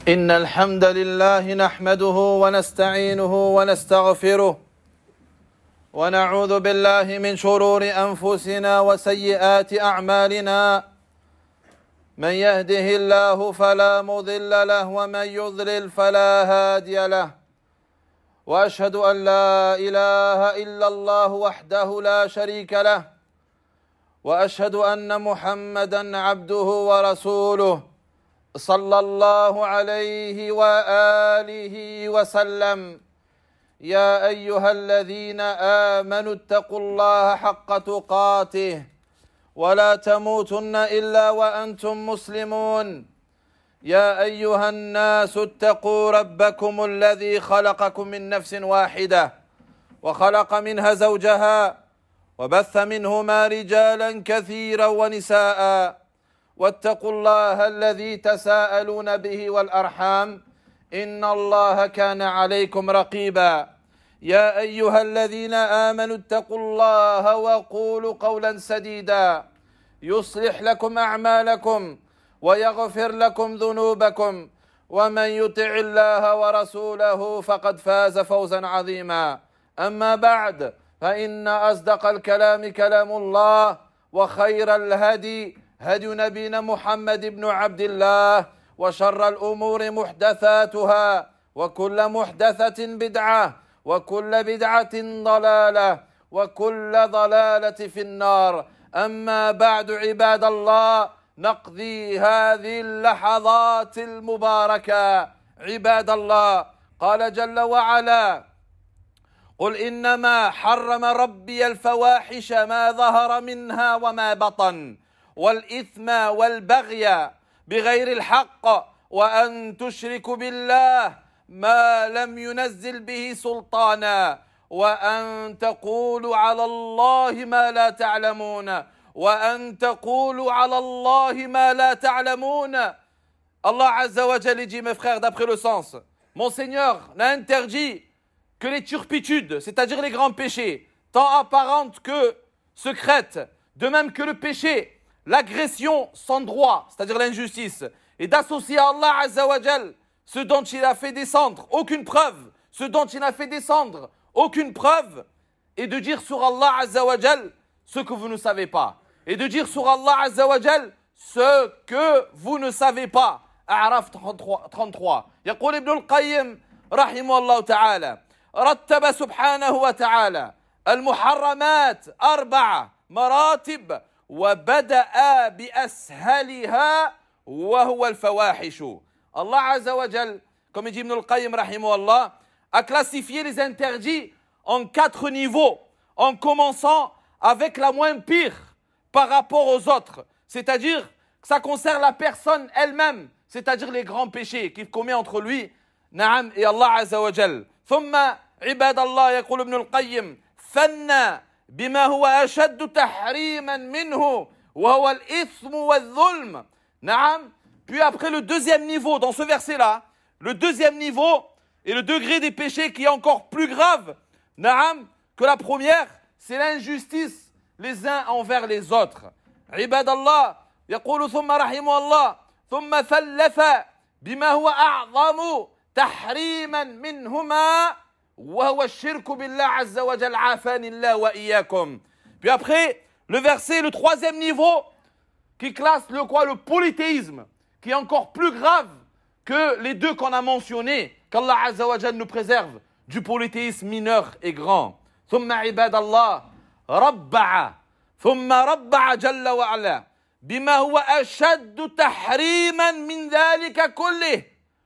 إن الحمد لله نحمده ونستعينه ونستغفره ونعوذ بالله من شرور أنفسنا وسيئات أعمالنا من يهده الله فلا مضل له ومن يضلل فلا هادي له وأشهد أن لا إله إلا الله وحده لا شريك له وأشهد أن محمدا عبده ورسوله صلى الله عليه وآله وسلم يا أيها الذين آمنوا اتقوا الله حق تقاته ولا تموتن إلا وأنتم مسلمون يا أيها الناس اتقوا ربكم الذي خلقكم من نفس واحدة وخلق منها زوجها وبث منهما رجالا كثيرا ونساء واتقوا الله الذي تساءلون به والأرحام إن الله كان عليكم رقيبا يا أيها الذين آمنوا اتقوا الله وقولوا قولا سديدا يصلح لكم أعمالكم ويغفر لكم ذنوبكم ومن يطع الله ورسوله فقد فاز فوزا عظيما أما بعد فإن أصدق الكلام كلام الله وخير الهدي هدي نبينا محمد بن عبد الله وشر الأمور محدثاتها وكل محدثة بدعة وكل بدعة ضلالة وكل ضلالة في النار أما بعد عباد الله نقضي هذه اللحظات المباركة عباد الله قال جل وعلا قل إنما حرم ربي الفواحش ما ظهر منها وما بطن والإثم والبغي بغير الحق وأن تشركوا بالله ما لم ينزل به سلطانا وأن تقولوا على الله ما لا تعلمون وأن تقولوا على الله ما لا تعلمون. Allah Azza wa Jalla dit, mes frères, d'après le sens, mon Seigneur n'a interdit que les turpitudes, c'est-à-dire les grands péchés, tant apparentes que secrètes, de même que le péché, l'agression sans droit, c'est-à-dire l'injustice, et d'associer à Allah Azza wa Jal ce dont il a fait descendre aucune preuve, ce dont il a fait descendre aucune preuve, et de dire sur Allah Azza wa Jal ce que vous ne savez pas, et de dire sur Allah Azza wa Jal ce que vous ne savez pas. A'raf 33. يقول ابن القيم رحمه الله تعالى رتب سبحانه وتعالى المحرمات 4 مراتب وبدأ بأسهلها وهو الفواحش. Allah Azza wa Jal, comme dit Ibn al-Qayyim rahimahullah, a classifié les interdits en 4 niveaux, en commençant avec la moins pire par rapport aux autres. C'est-à-dire que ça concerne la personne elle-même, c'est-à-dire les grands péchés qu'il commet entre lui, Naam, et Allah Azza wa Jal. ثم عباد الله يقول ابن القيم ثنى بما هو أشد تحريما منه وهو الإثم والظلم. نعم. Puis après le deuxième niveau, dans ce verset-là, le deuxième niveau et le degré des péchés qui est encore plus grave, Naam, que la première, c'est l'injustice les uns envers les autres. عباد الله يقول ثم رحمه الله ثم ثلث بما هو أعظم تحريما منهما وهو الشرك بالله عز وجل عافاني الله وإياكم. Puis après, le verset, le troisième niveau, qui classe le quoi? Le polythéisme, qui est encore plus grave que les deux qu'on a mentionnés, qu'Allah Azza wa Jal nous préserve du polythéisme mineur et grand. ثم عباد الله ربع ثم ربع جل وعلا بما هو أشد تحريما من ذلك كله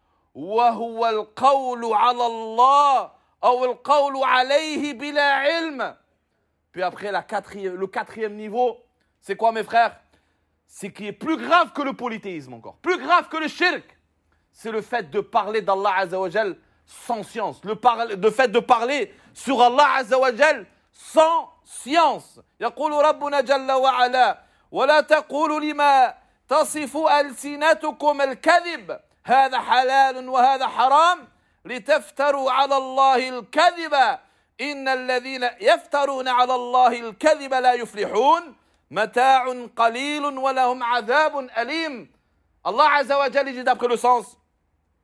وهو القول على الله أو القول عليه بلا علم. Puis après le quatrième niveau, c'est quoi mes frères? C'est qui est plus grave que le polythéisme encore, plus grave que le shirk. C'est le fait de parler d'Allah Azza wa Jal sans science, le fait de parler sur Allah Azza wa Jal sans science. يقول ربنا جل وعلا ولا تقولوا لما تصف ألسنتكم الكذب هذا حلال وهذا حرام لتفتروا على الله الكذب إن الذين يفترون على الله الكذب لا يفلحون متاع قليل ولهم عذاب أليم. Allah Azza wa Jalla dit d'après le sens,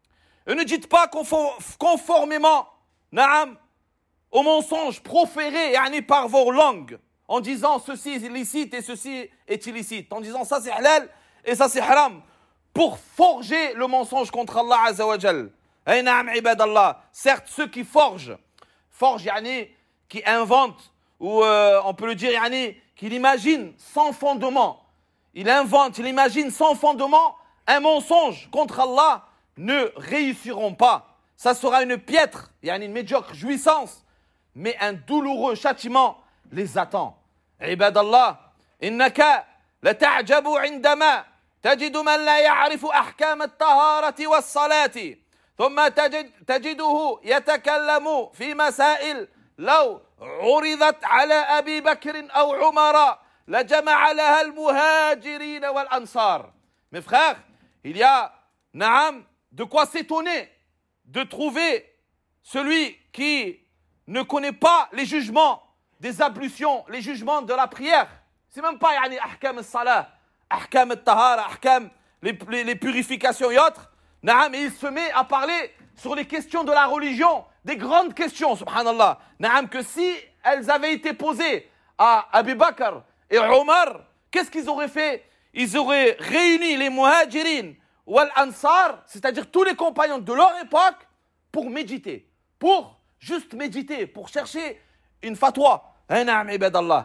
Et ne dites pas conformément au mensonge proféré par vos langues, en disant ceci est illicite et ceci est illicite, en disant ça c'est halal et ça c'est haram, pour forger le mensonge contre Allah Azza wa Jal. Et naam ibadallah, certes ceux qui forgent qui inventent, ou on peut le dire qu'il imagine sans fondement, il imagine sans fondement un mensonge contre Allah, ne réussiront pas. Ça sera une piètre, une médiocre jouissance, mais un douloureux châtiment les attend. Ibadallah, innaka lata'jabu indama tajidu man la ya'rifu ahkam at-taharati was-salati thumma tajiduhu yatakallamu fi masail law عرضت على أبي بكر أو عمر لجمع لها المهاجرين والأنصار. Mes frères, il y a, de quoi s'étonner de trouver celui qui ne connaît pas les jugements des ablutions, les jugements de la prière. C'est même pas ahkam al-salah, ahkam al-tahara, ahkam les purifications et autres. Et il se met à parler sur les questions de la religion, des grandes questions, subhanallah. Que si elles avaient été posées à Abu Bakr et Omar, qu'est-ce qu'ils auraient fait? Ils auraient réuni les muhajirin ou al-ansar, c'est-à-dire tous les compagnons de leur époque, pour méditer, pour juste méditer, pour chercher une fatwa. نعم عباد الله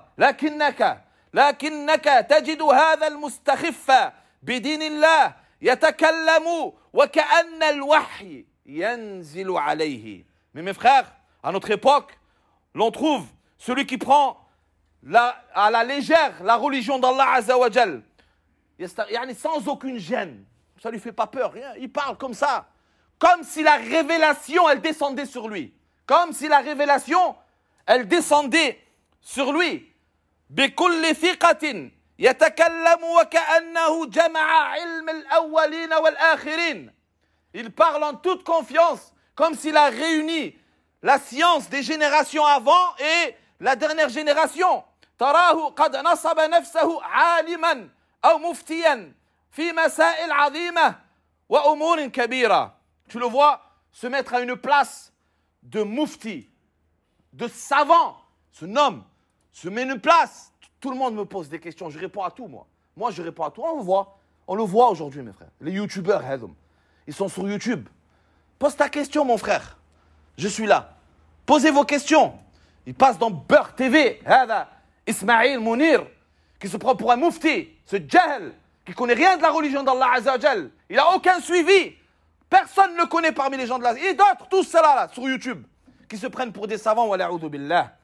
لكنك تجد هذا المستخف بدين الله يتكلم وكأن الوحي ينزل عليه. Mais mes frères, à notre époque, l'on trouve celui qui prend à la légère la religion d'Allah Azza wa Jal, sans aucune gêne. Ça ne lui fait pas peur, rien. Il parle comme ça, comme si la révélation, elle descendait sur lui. Comme si la révélation, elle descendait sur lui. بكل ثقة يتكلم وكأنه جمع علم الأولين والآخرين. Il parle en toute confiance, comme s'il a réuni la science des générations avant et la dernière génération. تراه قد نصب نفسه عالما أو مفتيا في مسائل عظيمة وأمور كبيرة. Tu le vois se mettre à une place de mufti, de savant, ce homme se met une place. Tout le monde me pose des questions, je réponds à tout moi. Moi je réponds à tout, on le voit aujourd'hui mes frères. Les youtubeurs, ils sont sur YouTube. Pose ta question mon frère, je suis là. Posez vos questions. Il passe dans Beurre TV, Ismaïl Mounir, qui se prend pour un mufti, ce jahl, qui ne connaît rien de la religion d'Allah Azza wa Jal. Il n'a aucun suivi. Personne ne le connaît parmi les gens de la... Et d'autres, tous ceux-là là, sur YouTube, qui se prennent pour des savants. Wa la'oudhu billah.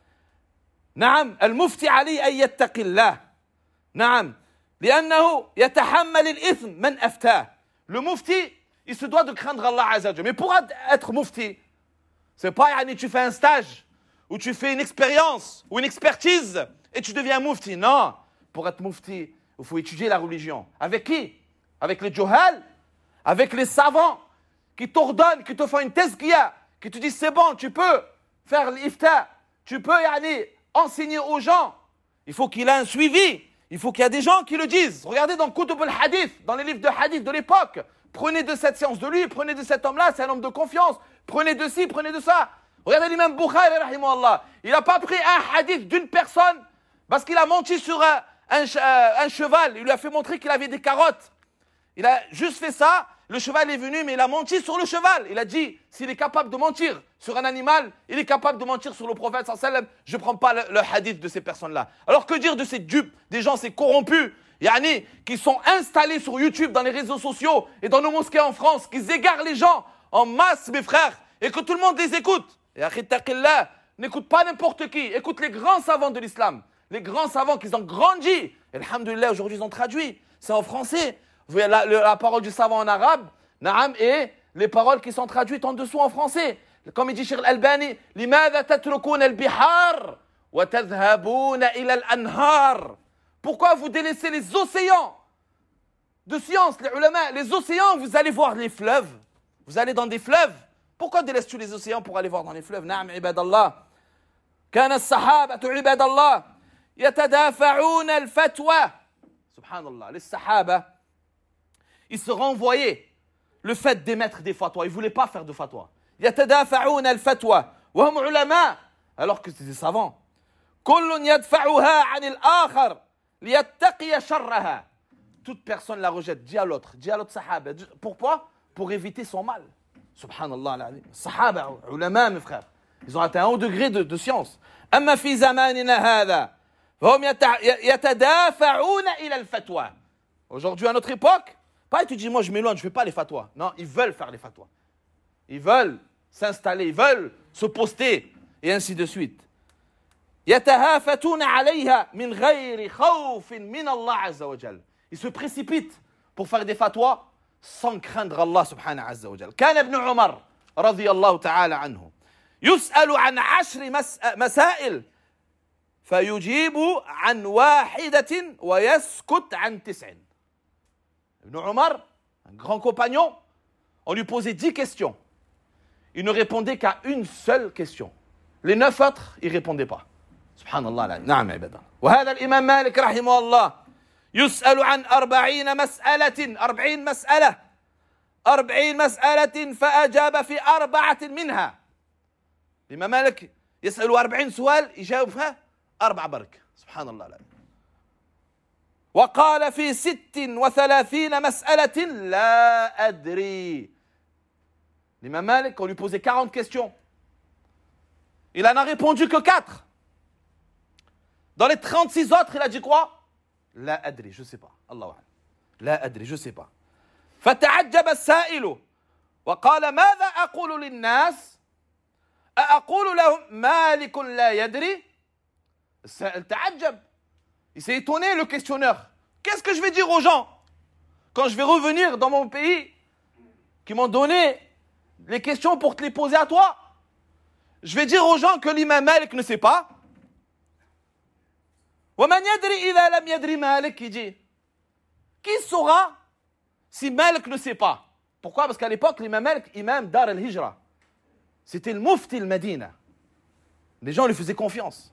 نعم المفتي عليه أن يتقي الله نعم لأنه يتحمل الإثم من أفتاه. Le mufti, il se doit de craindre Allah Azza wa Jal. Mais pour être mufti, c'est pas tu fais un stage ou tu fais une expérience ou une expertise et tu deviens mufti. Non, pour être mufti, il faut étudier la religion. Avec qui? Avec les johal, avec les savants qui t'ordonnent, qui te font une tazkiya, qui te disent c'est bon, tu peux faire l'ifta, tu peux enseigner aux gens. Il faut qu'il ait un suivi. Il faut qu'il y ait des gens qui le disent. Regardez dans Kutub al-Hadith, dans les livres de hadith de l'époque. Prenez de cette science de lui, prenez de cet homme-là, c'est un homme de confiance. Prenez de ci, prenez de ça. Regardez l'imam Bukhari, rahimahullah. Il n'a pas pris un hadith d'une personne parce qu'il a menti sur un cheval. Il lui a fait montrer qu'il avait des carottes. Il a juste fait ça. Le cheval est venu, mais il a menti sur le cheval. Il a dit, s'il est capable de mentir sur un animal, il est capable de mentir sur le prophète sallallahu alayhi wa sallam. Je ne prends pas le hadith de ces personnes-là. Alors que dire de ces dupes, des gens, ces corrompus, qui sont installés sur YouTube, dans les réseaux sociaux et dans nos mosquées en France, qui égarent les gens en masse, mes frères, et que tout le monde les écoute. Et akhitaqillah, n'écoute pas n'importe qui. Écoute les grands savants de l'islam. Les grands savants qui ont grandi. Et alhamdoulilah, aujourd'hui, ils ont traduit. C'est en français. Vous voyez la parole du savant en arabe, naam, et les paroles qui sont traduites en dessous en français. Comme il dit Cheikh Al-Albani, لماذا تتركون البحار وتذهبون إلى الأنهار. Pourquoi vous délaissez les océans de science, les ulama, les océans, vous allez voir les fleuves. Vous allez dans des fleuves. Pourquoi délaisses-tu les océans pour aller voir dans les fleuves? Naam, ibadallah. كان الصحابة عباد الله يتدافعون الفتوى. Subhanallah, les sahaba, ils se renvoyaient le fait d'émettre des fatwas. Ils ne voulaient pas faire de fatwa. يتدافعون الفتوى وهم علماء alors que c'est des savants. كل يدفعها عن الآخر ليتقي شرها. Toute personne la rejette, dit à l'autre sahaba. Pourquoi? Pour éviter son mal. Subhanallah al-azim. Sahaba, ulama, mes frères. Ils ont atteint un haut degré de science. أما في زماننا هذا فهم يتدافعون إلى الفتوى. Aujourd'hui, à notre époque, pas tu dis moi je m'éloigne, je ne fais pas les fatwas. Non, ils veulent faire les fatwas. Ils veulent s'installer, ils veulent se poster, et ainsi de suite. يتهافتون عليها من غير خوف من الله عز وجل. Ils se précipitent pour faire des fatwas sans craindre Allah subhanahu wa ta'ala. كان ابن عمر رضي الله تعالى عنه يسأل عن 10 مسائل فيجيب عن واحدة ويسكت عن 9. Ibn Omar, un grand compagnon, on lui posait 10 questions. Il ne répondait qu'à une seule question. Les 9 autres, il ne répondait pas. Subhanallah. Naam ibadallah. وهذا الإمام مالك رحمه الله يسأل عن 40 مسألة 40 مسألة فأجاب في 4 منها. الإمام مالك يسأل 40 سؤال يجاوب فيها 4 برك. سبحان الله. وقال في 36 مسألة لا أدري. L'imam Malik, on lui posait 40 questions. Il en a répondu que 4. Dans les 36 autres, il a dit quoi? لا أدري, je ne sais pas. الله أعلم. لا أدري, je ne sais pas. فتعجب السائل وقال ماذا أقول للناس؟ أقول لهم مالك لا يدري؟ السائل تعجب. Il s'est étonné, le questionneur. Qu'est-ce que je vais dire aux gens quand je vais revenir dans mon pays qui m'ont donné les questions pour te les poser à toi? Je vais dire aux gens que l'imam Malik ne sait pas. وَمَنْ يَدْرِ إِذَا لَمْ يَدْرِ مَالِك, il dit. Qui saura si Malik ne sait pas? Pourquoi? Parce qu'à l'époque, l'imam Malik, imam Dar al-Hijra, c'était le mufti al-Madina. Les gens lui faisaient confiance.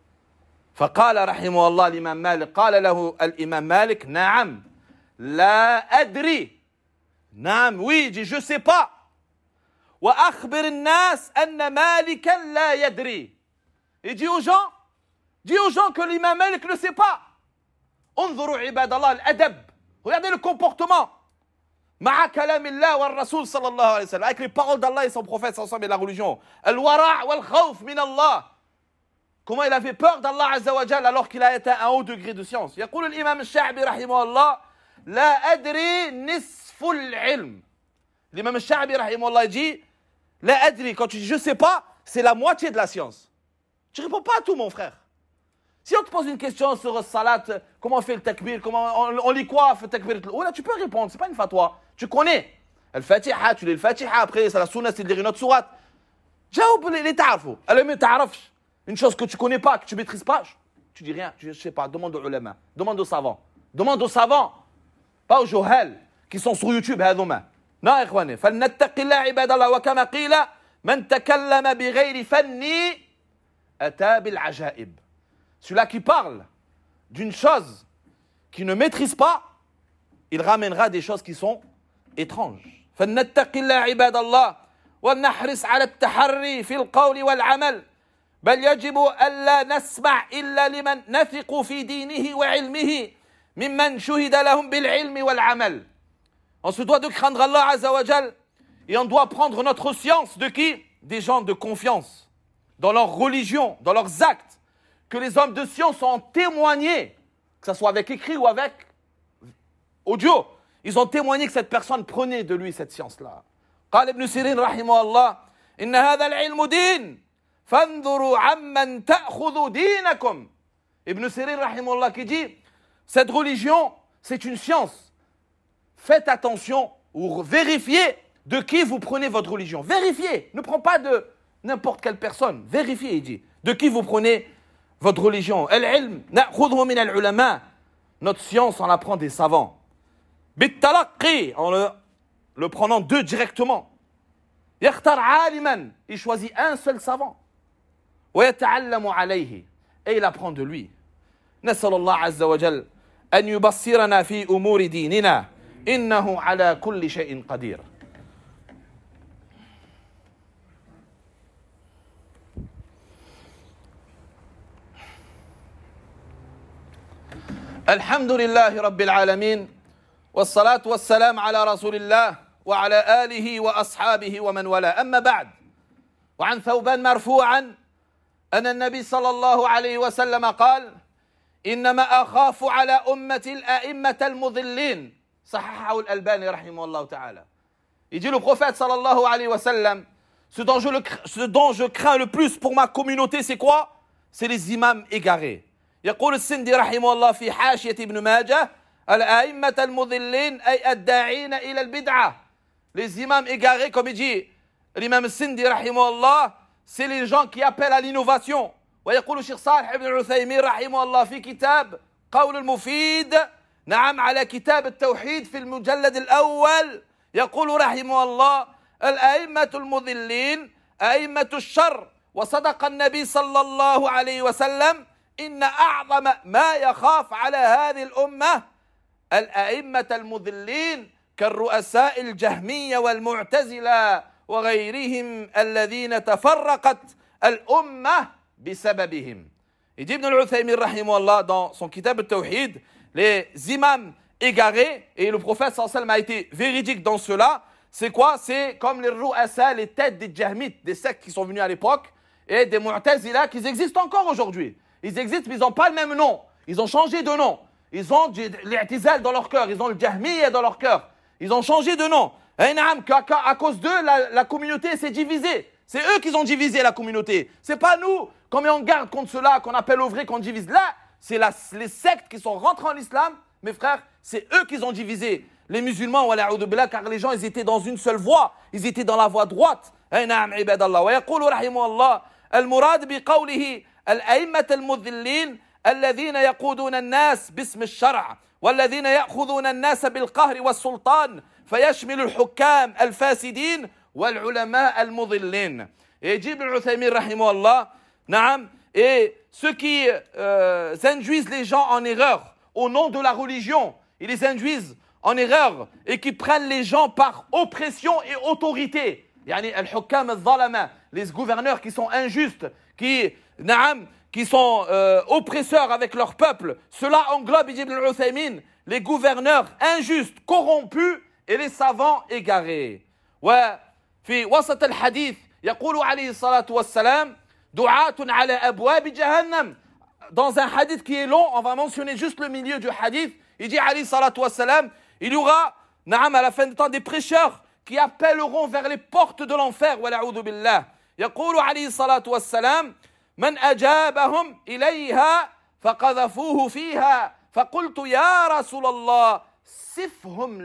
فقال رحمه الله الإمام مالك قال له الإمام مالك نعم لا أدري. نعم, oui, dit je sais pas. وأخبر الناس أن مالكا لا يدري. Et dit aux gens que l'imam Malik ne sait pas. انظروا عباد الله الأدب. Regardez le comportement. مع كلام الله والرسول صلى الله عليه وسلم. Avec les paroles d'Allah et son prophète ensemble et la religion. الورع والخوف من الله. Comment il avait peur d'Allah Azza wa Jal alors qu'il a atteint un haut degré de science. يقول الإمام الشعبي رحمه الله لا أدري نصف العلم. L'imam الشعبي رحمه الله dit لا أدري, quand tu dis je sais pas, c'est la moitié de la science. Tu réponds pas à tout, mon frère. Si on te pose une question sur le salat, comment on fait le takbir, comment on lit quoi, fait takbir, là tu peux répondre, c'est pas une fatwa. Tu connais. Al-Fatiha, tu lis le Fatiha, après c'est la sunna, c'est de lire une autre sourate. جاوب اللي تعرفه. Alors mais تعرفش une chose que tu connais pas, que tu maîtrises pas, tu dis rien, je sais pas, demande aux ulama, demande aux savants. Demande aux savants, pas aux johal qui sont sur YouTube هذوما. Non إخواني, فلنتق الله عباد الله وكما قيل من تكلم بغير فني أتى بالعجائب. Celui-là qui parle d'une chose qu'il ne maîtrise pas, il ramènera des choses qui sont étranges. فلنتق الله عباد الله ونحرص على التحري في القول والعمل. بل يجب ألا نسمع إلا لمن نثق في دينه وعلمه ممن شهد لهم بالعلم والعمل. On se doit de craindre Allah Azza wa Jal et on doit prendre notre science de qui? Des gens de confiance dans leur religion, dans leurs actes, que les hommes de science ont témoigné, que ce soit avec écrit ou avec audio. Ils ont témoigné que cette personne prenait de lui cette science-là. قال ابن سيرين رحمه الله إن هذا العلم دين فانظروا عمن تأخذوا دينكم. Ibn Sirin rahimahullah qui dit cette religion c'est une science. Faites attention ou vérifiez de qui vous prenez votre religion. Vérifiez, ne prends pas de n'importe quelle personne. Vérifiez, il dit, de qui vous prenez votre religion. Al-ilm na'khudhu min al-ulama. Notre science on la prend des savants. Bit-talaqqi, en le prenant d'eux directement. Yakhtar aliman, il choisit un seul savant. ويتعلم عليه, et il apprend de lui. نسأل الله عز وجل أن يبصرنا في أمور ديننا إنه على كل شيء قدير. الحمد لله رب العالمين والصلاة والسلام على رسول الله وعلى آله وأصحابه ومن والاه أما بعد وعن ثوبان مرفوعا أن النبي صلى الله عليه وسلم قال إنما أخاف على أمة الأئمة المضلين صححه الألباني رحمه الله تعالى. Il dit le prophète sallallahu alayhi wa sallam, ce dont je crains le plus pour ma communauté, c'est quoi? C'est les imams égarés. يقول السندي رحمه الله في حاشية ابن ماجه الأئمة المضلين أي الداعين إلى البدعة. Les imams égarés, comme il dit l'imam السندي رحمه الله, c'est les gens qui appellent à l'innovation. ويقول الشيخ صالح بن العثيمين رحمه الله في كتاب قول المفيد نعم على كتاب التوحيد في المجلد الأول يقول رحمه الله الأئمة المضلين أئمة الشر وصدق النبي صلى الله عليه وسلم إن أعظم ما يخاف على هذه الأمة الأئمة المضلين كالرؤساء الجهمية والمعتزلة وغيرهم الذين تفرقت الأمة بسببهم. Il dit Ibn al-Uthaymin rahimahullah dans son kitab al-Tawhid, les imams égarés, et le prophète sallallahu alayhi wa sallam a été véridique dans cela, c'est quoi? C'est comme les ru'asa, les têtes des jahmites, des sectes qui sont venus à l'époque, et des mu'tazila qui existent encore aujourd'hui. Ils existent, mais ils n'ont pas le même nom. Ils ont changé de nom. Ils ont l'i'tizal dans leur cœur. Ils ont le jahmiya dans leur cœur. Ils ont changé de nom. Et à cause d'eux, la communauté s'est divisée. C'est eux qui ont divisé la communauté. C'est pas nous qu'on met en garde contre cela, qu'on appelle au vrai, qu'on divise. Là, c'est les sectes qui sont rentrés en islam. Mes frères, c'est eux qui ont divisé les musulmans, car les gens, ils étaient dans une seule voie. Ils étaient dans la voie droite. Et naam, ibadallah. Wa yaqulu rahimahullah, al-murad bi qawlihi الأئمة المذلين الذين يقودون الناس باسم الشرع والذين يأخذون الناس بالقهر والسلطان فيشمل الحكام الفاسدين والعلماء المضلين. Et dit Ibn Uthaymin rahimahullah, naam, et ceux qui induisent les gens en erreur au nom de la religion, ils les induisent en erreur et qui prennent les gens par oppression et autorité. Yani al-hukam al-zalama, les gouverneurs qui sont injustes, qui sont oppresseurs avec leur peuple. Cela englobe, dit Ibn al-Uthaymin, les gouverneurs injustes, corrompus et les savants égarés. وفي وسط الحديث يقول عليه الصلاة والسلام دعاة على أبواب جهنم. Dans un hadith qui est long, on va mentionner juste le milieu du hadith. Il dit عليه الصلاة والسلام, il y aura à la fin du temps des prêcheurs qui appelleront vers les portes de l'enfer. وَلَعُوذُ بِاللَّهِ. يقول عليه الصلاة والسلام من أجابهم إليها فقذفوه فيها فقلت يا رسول الله صفهم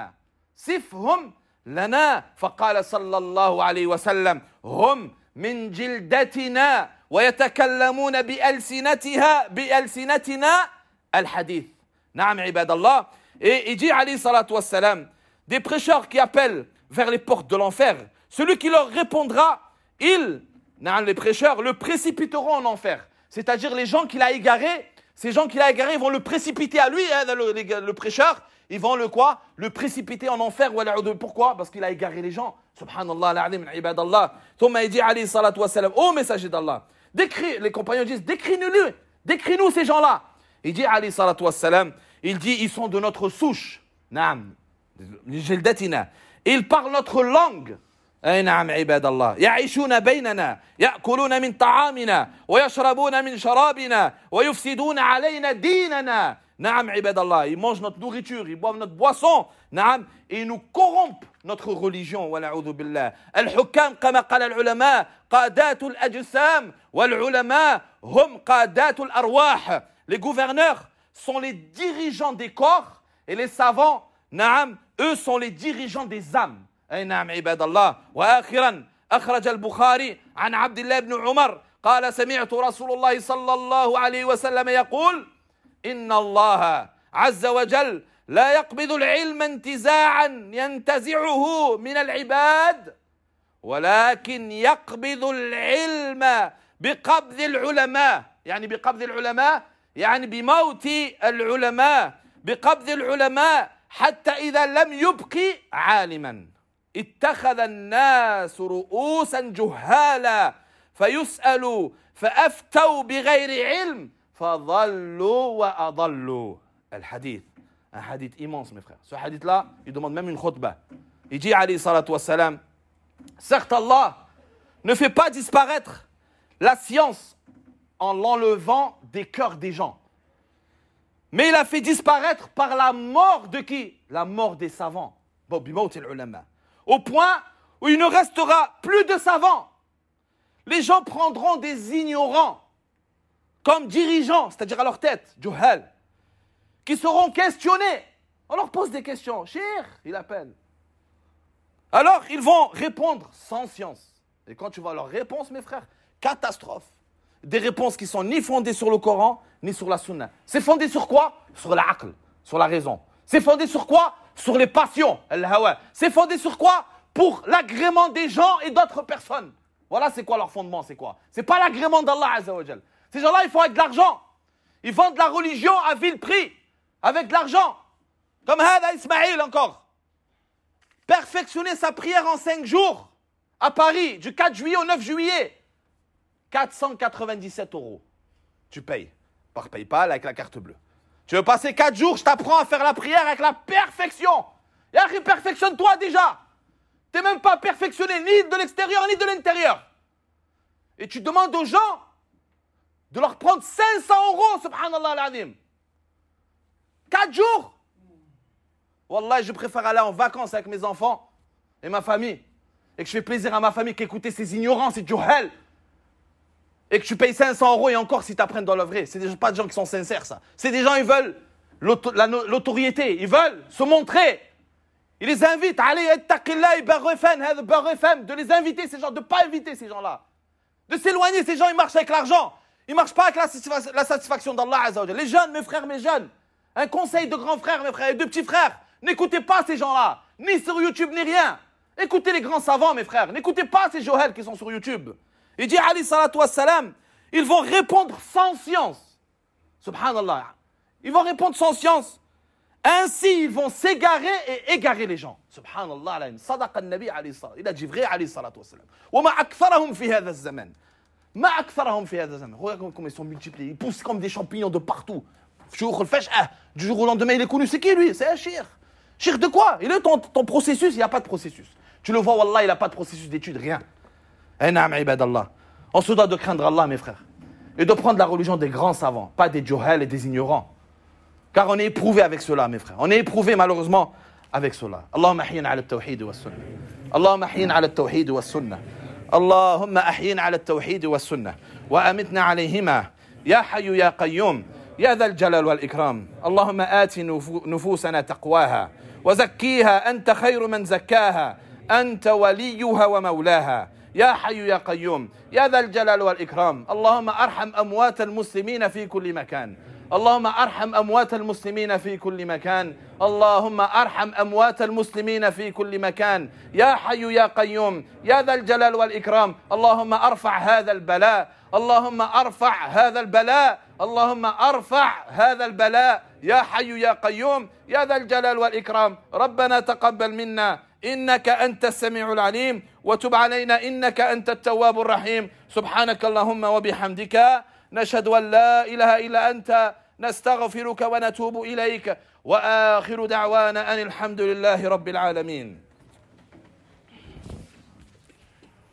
لنا فقال صلى الله عليه وسلم هم من جلدتنا ويتكلمون بألسنتنا الحديث. نعم عباد الله. Et il dit عليه الصلاة والسلام, des prêcheurs qui appellent vers les portes de l'enfer, celui qui leur répondra, les prêcheurs le précipiteront en enfer. C'est-à-dire les gens qu'il a égarés, ces gens qu'il a égarés vont le précipiter à lui, le prêcheur, ils vont le précipiter en enfer. Pourquoi? Parce qu'il a égaré les gens. Subhanallah, al-azim, ibadallah. Thumma il dit alayhi salatu wassalam, ô messager d'Allah, les compagnons disent, décris-nous ces gens-là. Il dit alayhi salatu wassalam, il dit, ils sont de notre souche. Naam, ils parlent notre langue. أي نعم عباد الله يعيشون بيننا يأكلون من طعامنا ويشربون من شرابنا ويفسدون علينا ديننا. نعم عباد الله, ils mangent notre nourriture, ils boivent notre boisson, نعم, et ils nous corrompent notre religion. والعوذ بالله. الحكام كما قال العلماء قادات الأجسام والعلماء هم قادات الأرواح. Les gouverneurs sont les dirigeants des corps et les savants, نعم, eux sont les dirigeants des âmes. أي نعم عباد الله. وآخرا أخرج البخاري عن عبد الله بن عمر قال سمعت رسول الله صلى الله عليه وسلم يقول إن الله عز وجل لا يقبض العلم انتزاعا ينتزعه من العباد ولكن يقبض العلم بقبض العلماء. يعني بقبض العلماء يعني بموت العلماء بقبض العلماء حتى إذا لم يبق عالما اتخذ الناس رؤوسا جهالا فيسألوا فأفتوا بغير علم فضلوا وأضلوا. Al-Hadith. Un hadith immense, mes frères. Ce hadith-là, il demande même une khutbah. Il dit, alayhi salatu wassalam, certes Allah ne fait pas disparaître la science en l'enlevant des cœurs des gens. Mais il a fait disparaître par la mort de qui? La mort des savants. Au point où il ne restera plus de savants. Les gens prendront des ignorants comme dirigeants, c'est-à-dire à leur tête, juhal, qui seront questionnés. On leur pose des questions. Cheikh, il appelle. Alors, ils vont répondre sans science. Et quand tu vois leurs réponses, mes frères, catastrophe. Des réponses qui sont ni fondées sur le Coran, ni sur la Sunna. C'est fondé sur quoi? Sur l'aql, sur la raison. C'est fondé sur quoi? Sur les passions, al-hawa. C'est fondé sur quoi? Pour l'agrément des gens et d'autres personnes. Voilà c'est quoi leur fondement, c'est quoi? C'est pas l'agrément d'Allah Azza wa Jal. Ces gens-là, ils font avec de l'argent. Ils vendent la religion à vil prix, avec de l'argent. Comme Hada Ismaïl encore. Perfectionner sa prière en 5 jours, à Paris, du 4 juillet au 9 juillet. 497 €. Tu payes par PayPal avec la carte bleue. Tu veux passer 4 jours, je t'apprends à faire la prière avec la perfection. Et perfectionne-toi déjà. Tu n'es même pas perfectionné ni de l'extérieur ni de l'intérieur. Et tu demandes aux gens de leur prendre 500 €, subhanallah al-azim. 4 jours. Wallah, je préfère aller en vacances avec mes enfants et ma famille. Et que je fais plaisir à ma famille qu'écouter ces ignorants, ces juhal. Et que tu payes 500 € et encore si tu apprennes dans le vrai. C'est pas des gens qui sont sincères, ça. C'est des gens, ils veulent l'autorité. Ils veulent se montrer. Ils les invitent. Allez, de les inviter, ces gens. De ne pas inviter ces gens-là. De s'éloigner. Ces gens, ils marchent avec l'argent. Ils ne marchent pas avec la satisfaction d'Allah Azza wa Jalla. Les jeunes, mes frères, mes jeunes. Un conseil de grands frères, mes frères, et de petits frères. N'écoutez pas ces gens-là. Ni sur YouTube, ni rien. Écoutez les grands savants, mes frères. N'écoutez pas ces johels qui sont sur YouTube. Il dit, alayhi salatu wassalam, ils vont répondre sans science. Subhanallah. Ils vont répondre sans science. Ainsi, ils vont s'égarer et égarer les gens. Subhanallah. Sadaqa al-Nabi alayhi salam. Il a dit vrai, alayhi salatu wassalam. Wa ma aktharahum fi hadha az-zaman. Ma aktharahum fi hadha az-zaman. Regarde comment ils sont multipliés. Ils poussent comme des champignons de partout. Du jour au lendemain, il est connu. C'est qui lui? C'est un shir. Shir de quoi? Il est ton processus, il n'y a pas de processus. Tu le vois, wallah, il n'a pas de processus d'étude, rien. On se doit de craindre Allah, mes frères. Et de prendre la religion des grands savants, pas des juhal et des ignorants. Car on est éprouvé avec cela, mes frères. On est éprouvé, malheureusement, avec cela. Allahumma ahyina ala al-tawhid wa sunnah. Allahumma ahyina ala al-tawhid wa sunnah. Allahumma ahyina ala al-tawhid wa sunnah. Wa amitna alayhima. Ya hayyu ya qayyum. يا ذا الجلال والإكرام اللهم آت نفوسنا تقواها وزكيها أنت خير من زكاها أنت وليها ومولاها يا حي يا قيوم يا ذا الجلال والإكرام اللهم أرحم أموات المسلمين في كل مكان اللهم أرحم أموات المسلمين في كل مكان اللهم أرحم أموات المسلمين في كل مكان يا حي يا قيوم يا ذا الجلال والإكرام اللهم أرفع هذا البلاء اللهم أرفع هذا البلاء اللهم أرفع هذا البلاء يا حي يا قيوم يا ذا الجلال والإكرام ربنا تقبل منا إنك أنت السميع العليم وتب علينا إنك أنت التواب الرحيم سبحانك اللهم وبحمدك نشهد أن لا إله إلا أنت نستغفرك ونتوب إليك وآخر دعوانا أن الحمد لله رب العالمين